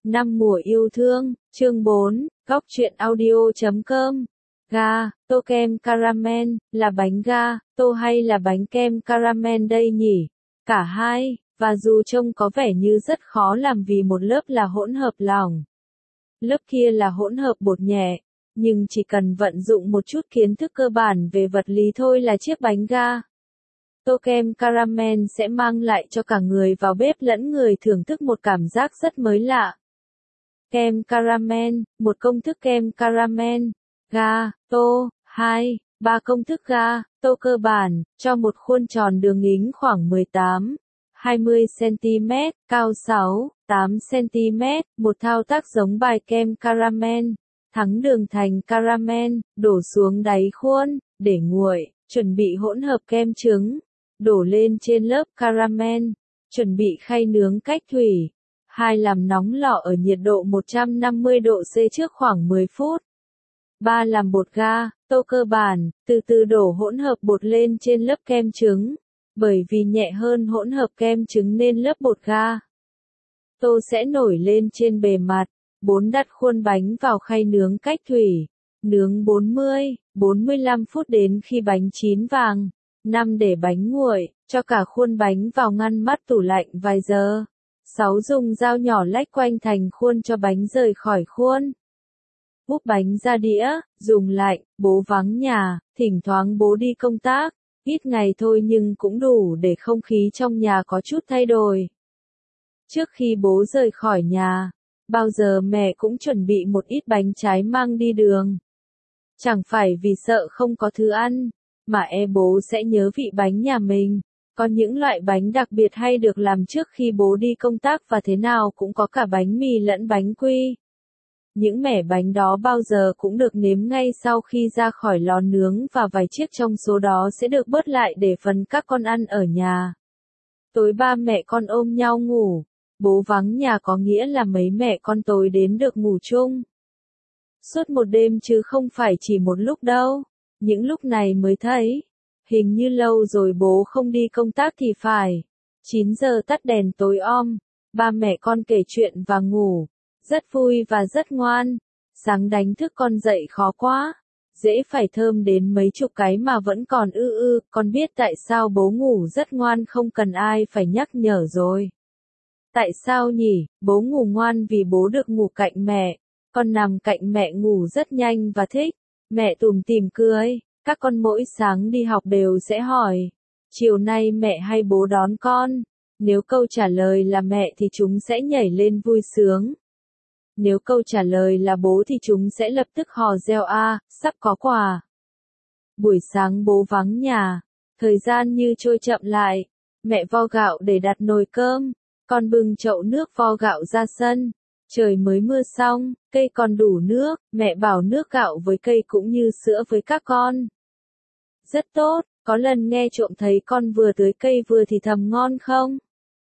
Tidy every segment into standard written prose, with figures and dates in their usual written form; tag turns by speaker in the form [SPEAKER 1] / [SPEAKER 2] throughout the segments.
[SPEAKER 1] Năm mùa yêu thương, chương 4, góc truyện audio.com. Ga, tô kem caramel, là bánh ga, tô hay là bánh kem caramel đây nhỉ? Cả hai, và dù trông có vẻ như rất khó làm vì một lớp là hỗn hợp lỏng, lớp kia là hỗn hợp bột nhẹ, nhưng chỉ cần vận dụng một chút kiến thức cơ bản về vật lý thôi là chiếc bánh ga tô kem caramel sẽ mang lại cho cả người vào bếp lẫn người thưởng thức một cảm giác rất mới lạ. Kem caramel, một công thức kem caramel, ga, tô, 2, 3 công thức ga, tô cơ bản, cho một khuôn tròn đường kính khoảng 18-20 cm, cao 6-8 cm, một thao tác giống bài kem caramel. Thắng đường thành caramel, đổ xuống đáy khuôn, để nguội, chuẩn bị hỗn hợp kem trứng, đổ lên trên lớp caramel, chuẩn bị khay nướng cách thủy. 2. Làm nóng lò ở nhiệt độ 150 độ C trước khoảng 10 phút. 3. Làm bột ga, tô cơ bản, từ từ đổ hỗn hợp bột lên trên lớp kem trứng, bởi vì nhẹ hơn hỗn hợp kem trứng nên lớp bột ga tô sẽ nổi lên trên bề mặt. 4. Đặt khuôn bánh vào khay nướng cách thủy, nướng 40-45 phút đến khi bánh chín vàng. 5. Để bánh nguội, cho cả khuôn bánh vào ngăn mát tủ lạnh vài giờ. 6. Dùng dao nhỏ lách quanh thành khuôn cho bánh rời khỏi khuôn. Úp bánh ra đĩa, dùng lạnh, bố vắng nhà, thỉnh thoảng bố đi công tác, ít ngày thôi nhưng cũng đủ để không khí trong nhà có chút thay đổi. Trước khi bố rời khỏi nhà, bao giờ mẹ cũng chuẩn bị một ít bánh trái mang đi đường. Chẳng phải vì sợ không có thứ ăn, mà bố sẽ nhớ vị bánh nhà mình. Có những loại bánh đặc biệt hay được làm trước khi bố đi công tác và thế nào cũng có cả bánh mì lẫn bánh quy. Những mẻ bánh đó bao giờ cũng được nếm ngay sau khi ra khỏi lò nướng và vài chiếc trong số đó sẽ được bớt lại để phần các con ăn ở nhà. Tối ba mẹ con ôm nhau ngủ. Bố vắng nhà có nghĩa là mấy mẹ con tối đến được ngủ chung suốt một đêm chứ không phải chỉ một lúc đâu. Những lúc này mới thấy, hình như lâu rồi bố không đi công tác thì phải. 9 giờ tắt đèn tối om, ba mẹ con kể chuyện và ngủ, rất vui và rất ngoan. Sáng đánh thức con dậy khó quá, dễ phải thơm đến mấy chục cái mà vẫn còn con biết tại sao bố ngủ rất ngoan không cần ai phải nhắc nhở rồi. Tại sao nhỉ? Bố ngủ ngoan vì bố được ngủ cạnh mẹ. Con nằm cạnh mẹ ngủ rất nhanh và thích. Mẹ tủm tỉm cười. Các con mỗi sáng đi học đều sẽ hỏi, chiều nay mẹ hay bố đón con? Nếu câu trả lời là mẹ thì chúng sẽ nhảy lên vui sướng. Nếu câu trả lời là bố thì chúng sẽ lập tức hò reo sắp có quà. Buổi sáng bố vắng nhà. Thời gian như trôi chậm lại. Mẹ vo gạo để đặt nồi cơm. Con bưng chậu nước vo gạo ra sân. Trời mới mưa xong, cây còn đủ nước, mẹ bảo nước gạo với cây cũng như sữa với các con. Rất tốt, có lần nghe trộm thấy con vừa tưới cây vừa thì thầm ngon không?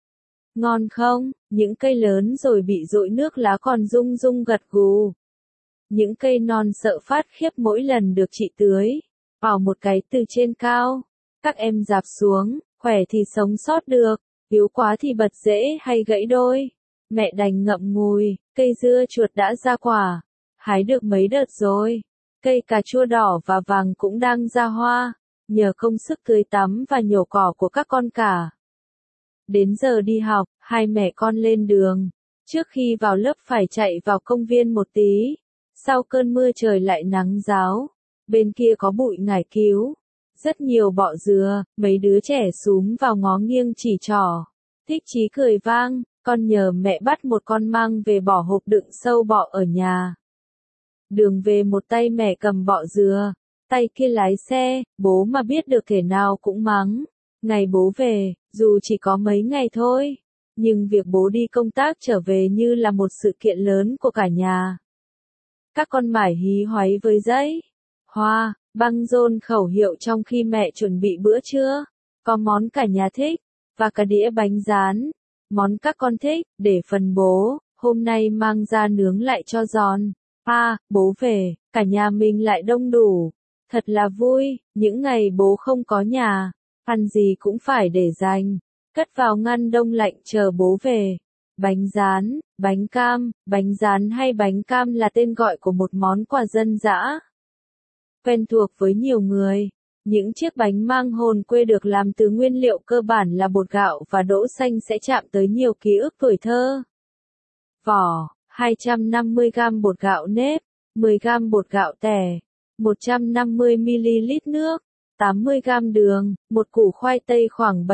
[SPEAKER 1] Ngon không? Những cây lớn rồi bị dội nước lá còn rung rung gật gù. Những cây non sợ phát khiếp mỗi lần được chị tưới. Bảo một cái từ trên cao. Các em dạp xuống, khỏe thì sống sót được. Yếu quá thì bật rễ hay gãy đôi. Mẹ đành ngậm ngùi, cây dưa chuột đã ra quả. Hái được mấy đợt rồi. Cây cà chua đỏ và vàng cũng đang ra hoa. Nhờ công sức tưới tắm và nhổ cỏ của các con cả. Đến giờ đi học, hai mẹ con lên đường. Trước khi vào lớp phải chạy vào công viên một tí. Sau cơn mưa trời lại nắng ráo. Bên kia có bụi ngải cứu. Rất nhiều bọ dừa, mấy đứa trẻ xúm vào ngó nghiêng chỉ trỏ. Thích chí cười vang, con nhờ mẹ bắt một con măng về bỏ hộp đựng sâu bọ ở nhà. Đường về một tay mẹ cầm bọ dừa, tay kia lái xe, bố mà biết được thể nào cũng mắng. Ngày bố về, dù chỉ có mấy ngày thôi, nhưng việc bố đi công tác trở về như là một sự kiện lớn của cả nhà. Các con mải hí hoáy với giấy, hoa, băng rôn khẩu hiệu trong khi mẹ chuẩn bị bữa trưa. Có món cả nhà thích, và cả đĩa bánh rán. Món các con thích, để phần bố, hôm nay mang ra nướng lại cho giòn. Bố về, cả nhà mình lại đông đủ. Thật là vui, những ngày bố không có nhà, ăn gì cũng phải để dành, cất vào ngăn đông lạnh chờ bố về. Bánh rán, bánh cam, bánh rán hay bánh cam là tên gọi của một món quà dân dã quen thuộc với nhiều người. Những chiếc bánh mang hồn quê được làm từ nguyên liệu cơ bản là bột gạo và đỗ xanh sẽ chạm tới nhiều ký ức tuổi thơ. Vỏ: 250g bột gạo nếp, 10g bột gạo tẻ, 150ml nước, 80g đường, một củ khoai tây khoảng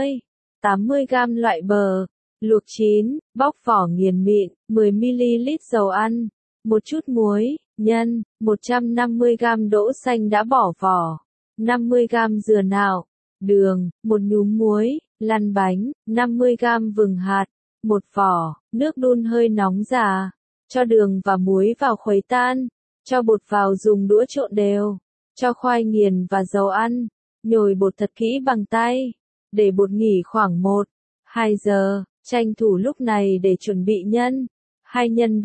[SPEAKER 1] 70-80g loại bờ, luộc chín, bóc vỏ nghiền mịn, 10ml dầu ăn, một chút muối, nhân, 150g đỗ xanh đã bỏ vỏ, 50g dừa nạo, đường, một nhúm muối, lăn bánh, 50g vừng hạt, một vỏ, nước đun hơi nóng già, cho đường và muối vào khuấy tan, cho bột vào dùng đũa trộn đều, cho khoai nghiền và dầu ăn, nhồi bột thật kỹ bằng tay, để bột nghỉ khoảng 1-2 giờ, tranh thủ lúc này để chuẩn bị nhân. Hai nhân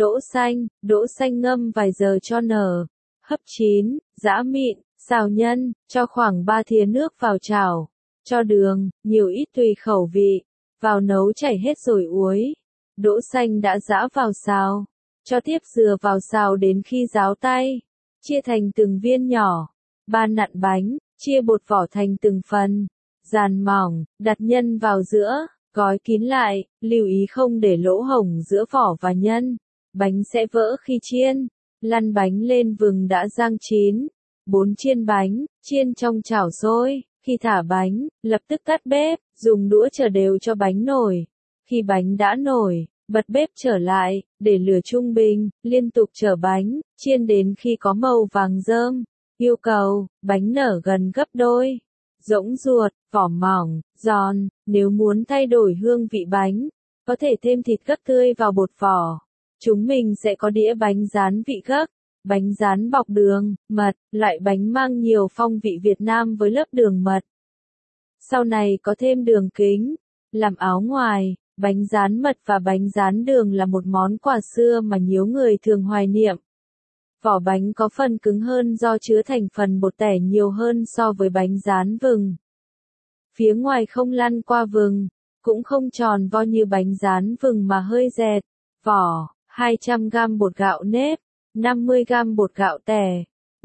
[SPEAKER 1] đỗ xanh ngâm vài giờ cho nở, hấp chín, giã mịn, xào nhân, cho khoảng 3 thìa nước vào chảo, cho đường, nhiều ít tùy khẩu vị, vào nấu chảy hết rồi uối. Đỗ xanh đã giã vào xào, cho tiếp dừa vào xào đến khi ráo tay, chia thành từng viên nhỏ. Nặn bánh, chia bột vỏ thành từng phần, dàn mỏng, đặt nhân vào giữa, gói kín lại, lưu ý không để lỗ hổng giữa vỏ và nhân, bánh sẽ vỡ khi chiên. Lăn bánh lên vừng đã rang chín. Chiên bánh, chiên trong chảo sôi, khi thả bánh, lập tức tắt bếp, dùng đũa chờ đều cho bánh nổi. Khi bánh đã nổi, bật bếp trở lại, để lửa trung bình, liên tục chở bánh, chiên đến khi có màu vàng rơm. Yêu cầu, bánh nở gần gấp đôi. Rỗng ruột, vỏ mỏng, giòn, nếu muốn thay đổi hương vị bánh, có thể thêm thịt gấc tươi vào bột vỏ. Chúng mình sẽ có đĩa bánh rán vị gấc, bánh rán bọc đường, mật, loại bánh mang nhiều phong vị Việt Nam với lớp đường mật. Sau này có thêm đường kính, làm áo ngoài, bánh rán mật và bánh rán đường là một món quà xưa mà nhiều người thường hoài niệm. Vỏ bánh có phần cứng hơn do chứa thành phần bột tẻ nhiều hơn so với bánh rán vừng. Phía ngoài không lăn qua vừng, cũng không tròn vo như bánh rán vừng mà hơi dẹt. Vỏ: 200g bột gạo nếp, 50g bột gạo tẻ,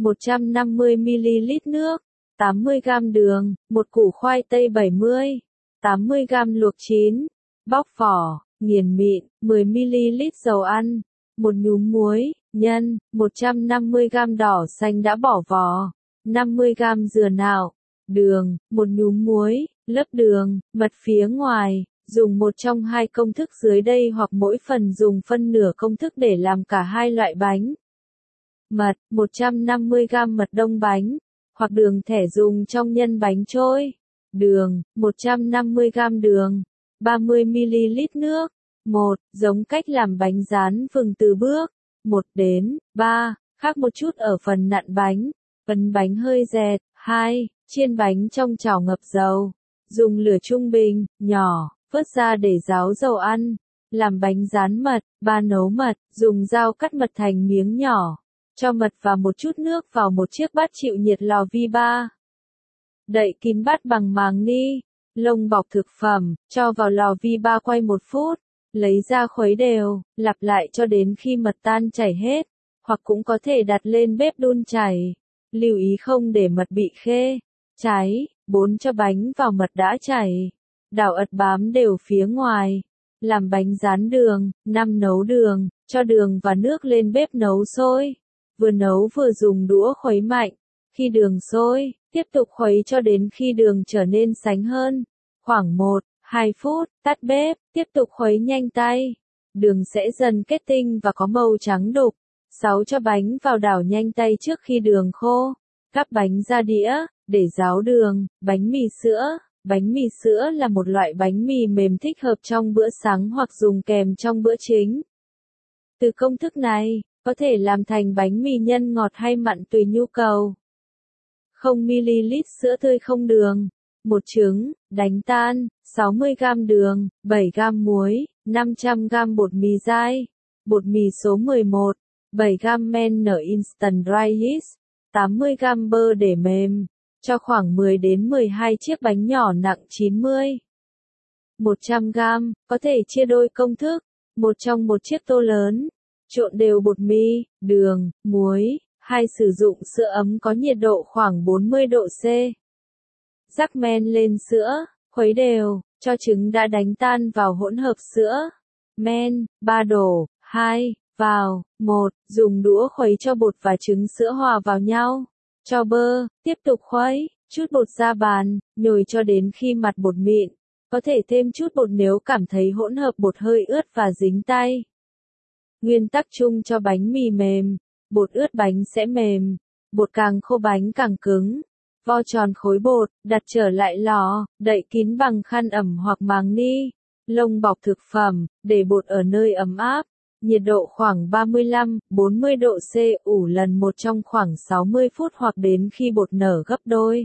[SPEAKER 1] 150ml nước, 80g đường, một củ khoai tây 70-80g luộc chín, bóc vỏ, nghiền mịn, 10ml dầu ăn, một nhúm muối, nhân, 150g đỏ xanh đã bỏ vỏ, 50g dừa nạo, đường, một nhúm muối, lớp đường, mật phía ngoài, dùng một trong hai công thức dưới đây hoặc mỗi phần dùng phân nửa công thức để làm cả hai loại bánh. Mật, 150g mật đông bánh, hoặc đường thẻ dùng trong nhân bánh trôi. Đường, 150g đường, 30ml nước. 1. Giống cách làm bánh rán vừng từ bước 1 đến 3, khác một chút ở phần nặn bánh, ấn bánh hơi dẹt. 2. Chiên bánh trong chảo ngập dầu, dùng lửa trung bình, nhỏ, vớt ra để ráo dầu ăn. Làm bánh rán mật. 3. Nấu mật, dùng dao cắt mật thành miếng nhỏ, cho mật và một chút nước vào một chiếc bát chịu nhiệt lò vi ba. Đậy kín bát bằng màng ni, lông bọc thực phẩm, cho vào lò vi ba quay 1 phút. Lấy ra khuấy đều, lặp lại cho đến khi mật tan chảy hết, hoặc cũng có thể đặt lên bếp đun chảy. Lưu ý không để mật bị khê, cháy. 4. Cho bánh vào mật đã chảy, đảo ật bám đều phía ngoài. Làm bánh rán đường. 5. Nấu đường, cho đường và nước lên bếp nấu sôi. Vừa nấu vừa dùng đũa khuấy mạnh. Khi đường sôi, tiếp tục khuấy cho đến khi đường trở nên sánh hơn. Khoảng 1-2 phút, tắt bếp, tiếp tục khuấy nhanh tay. Đường sẽ dần kết tinh và có màu trắng đục. 6. Cho bánh vào đảo nhanh tay trước khi đường khô. Gắp bánh ra đĩa, để ráo đường. Bánh mì sữa. Bánh mì sữa là một loại bánh mì mềm thích hợp trong bữa sáng hoặc dùng kèm trong bữa chính. Từ công thức này, có thể làm thành bánh mì nhân ngọt hay mặn tùy nhu cầu. 0ml sữa tươi không đường, 1 trứng, đánh tan, 60g đường, 7g muối, 500g bột mì dai, bột mì số 11, 7g men nở instant dry yeast, 80g bơ để mềm, cho khoảng 10 đến 12 chiếc bánh nhỏ nặng 90 100g, có thể chia đôi công thức. Một trong một chiếc tô lớn. Trộn đều bột mì, đường, muối. 2. Sử dụng sữa ấm có nhiệt độ khoảng 40 độ C. Rắc men lên sữa, khuấy đều, cho trứng đã đánh tan vào hỗn hợp sữa. Men, 3 đổ, 2, vào, 1, dùng đũa khuấy cho bột và trứng sữa hòa vào nhau. Cho bơ, tiếp tục khuấy, chút bột ra bàn, nhồi cho đến khi mặt bột mịn. Có thể thêm chút bột nếu cảm thấy hỗn hợp bột hơi ướt và dính tay. Nguyên tắc chung cho bánh mì mềm, bột ướt bánh sẽ mềm, bột càng khô bánh càng cứng. Vo tròn khối bột, đặt trở lại lò, đậy kín bằng khăn ẩm hoặc màng ni. Lông bọc thực phẩm, để bột ở nơi ấm áp. Nhiệt độ khoảng 35-40 độ C, ủ lần một trong khoảng 60 phút hoặc đến khi bột nở gấp đôi.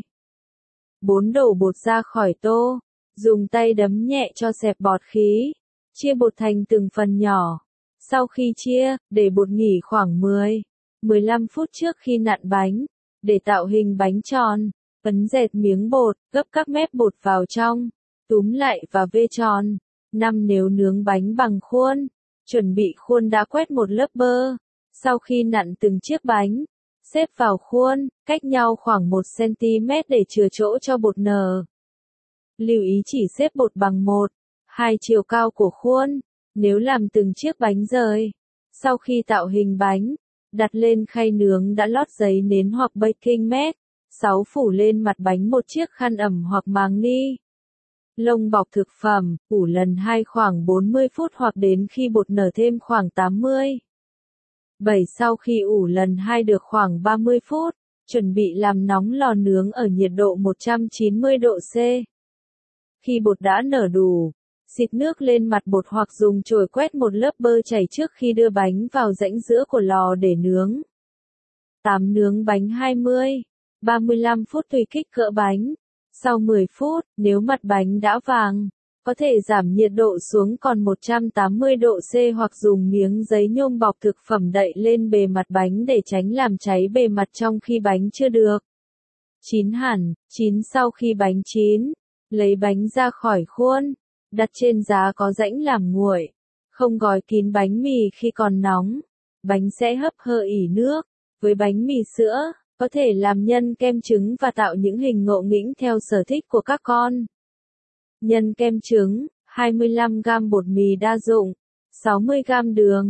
[SPEAKER 1] 4. Đổ bột ra khỏi tô. Dùng tay đấm nhẹ cho xẹp bọt khí. Chia bột thành từng phần nhỏ. Sau khi chia, để bột nghỉ khoảng 10-15 phút trước khi nặn bánh. Để tạo hình bánh tròn, ấn dẹt miếng bột, gấp các mép bột vào trong, túm lại và vê tròn. 5. Nếu nướng bánh bằng khuôn, chuẩn bị khuôn đã quét một lớp bơ. Sau khi nặn từng chiếc bánh, xếp vào khuôn, cách nhau khoảng 1 cm để chừa chỗ cho bột nở. Lưu ý chỉ xếp bột bằng 1-2 chiều cao của khuôn, nếu làm từng chiếc bánh rời. Sau khi tạo hình bánh, đặt lên khay nướng đã lót giấy nến hoặc baking mat. 6. Phủ lên mặt bánh một chiếc khăn ẩm hoặc màng ni. Lông bọc thực phẩm, ủ lần 2 khoảng 40 phút hoặc đến khi bột nở thêm khoảng 80. 7. Sau khi ủ lần 2 được khoảng 30 phút, chuẩn bị làm nóng lò nướng ở nhiệt độ 190 độ C. Khi bột đã nở đủ, xịt nước lên mặt bột hoặc dùng chổi quét một lớp bơ chảy trước khi đưa bánh vào rãnh giữa của lò để nướng. 8. Nướng bánh 20-35 phút tùy kích cỡ bánh. Sau 10 phút, nếu mặt bánh đã vàng, có thể giảm nhiệt độ xuống còn 180 độ C hoặc dùng miếng giấy nhôm bọc thực phẩm đậy lên bề mặt bánh để tránh làm cháy bề mặt trong khi bánh chưa được. 9 hẳn, 9. Sau khi bánh chín, lấy bánh ra khỏi khuôn, đặt trên giá có rãnh làm nguội. Không gói kín bánh mì khi còn nóng, bánh sẽ hấp hơi ỉ nước. Với bánh mì sữa, có thể làm nhân kem trứng và tạo những hình ngộ nghĩnh theo sở thích của các con. Nhân kem trứng, 25g bột mì đa dụng, 60g đường,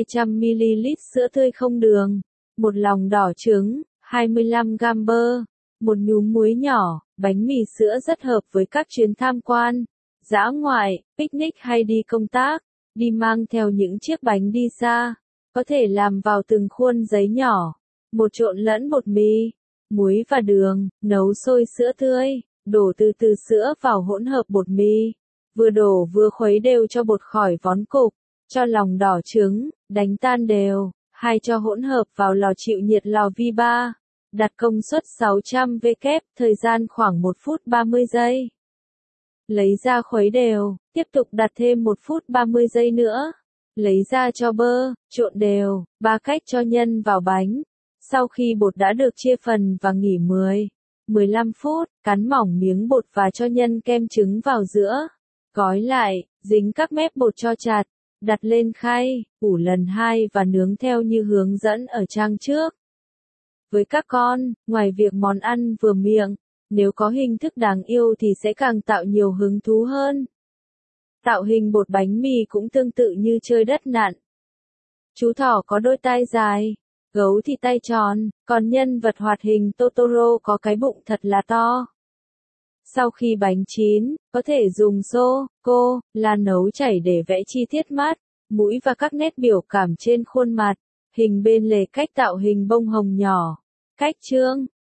[SPEAKER 1] 200ml sữa tươi không đường, một lòng đỏ trứng, 25g bơ, một nhúm muối nhỏ. Bánh mì sữa rất hợp với các chuyến tham quan, dã ngoại, picnic hay đi công tác, đi mang theo những chiếc bánh đi xa. Có thể làm vào từng khuôn giấy nhỏ. Một trộn lẫn bột mì, muối và đường, nấu sôi sữa tươi, đổ từ từ sữa vào hỗn hợp bột mì. Vừa đổ vừa khuấy đều cho bột khỏi vón cục, cho lòng đỏ trứng, đánh tan đều. 2. Cho hỗn hợp vào lò chịu nhiệt lò vi 3. Đặt công suất 600W, thời gian khoảng 1 phút 30 giây. Lấy ra khuấy đều, tiếp tục đặt thêm 1 phút 30 giây nữa. Lấy ra cho bơ, trộn đều. 3. Cách cho nhân vào bánh. Sau khi bột đã được chia phần và nghỉ 10-15 phút, cắn mỏng miếng bột và cho nhân kem trứng vào giữa. Gói lại, dính các mép bột cho chặt, đặt lên khay, ủ lần 2 và nướng theo như hướng dẫn ở trang trước. Với các con, ngoài việc món ăn vừa miệng, nếu có hình thức đáng yêu thì sẽ càng tạo nhiều hứng thú hơn. Tạo hình bột bánh mì cũng tương tự như chơi đất nặn. Chú thỏ có đôi tai dài, gấu thì tay tròn, còn nhân vật hoạt hình Totoro có cái bụng thật là to. Sau khi bánh chín, có thể dùng sô-cô-la nấu chảy để vẽ chi tiết mắt, mũi và các nét biểu cảm trên khuôn mặt. Hình bên lề cách tạo hình bông hồng nhỏ. Cách trương.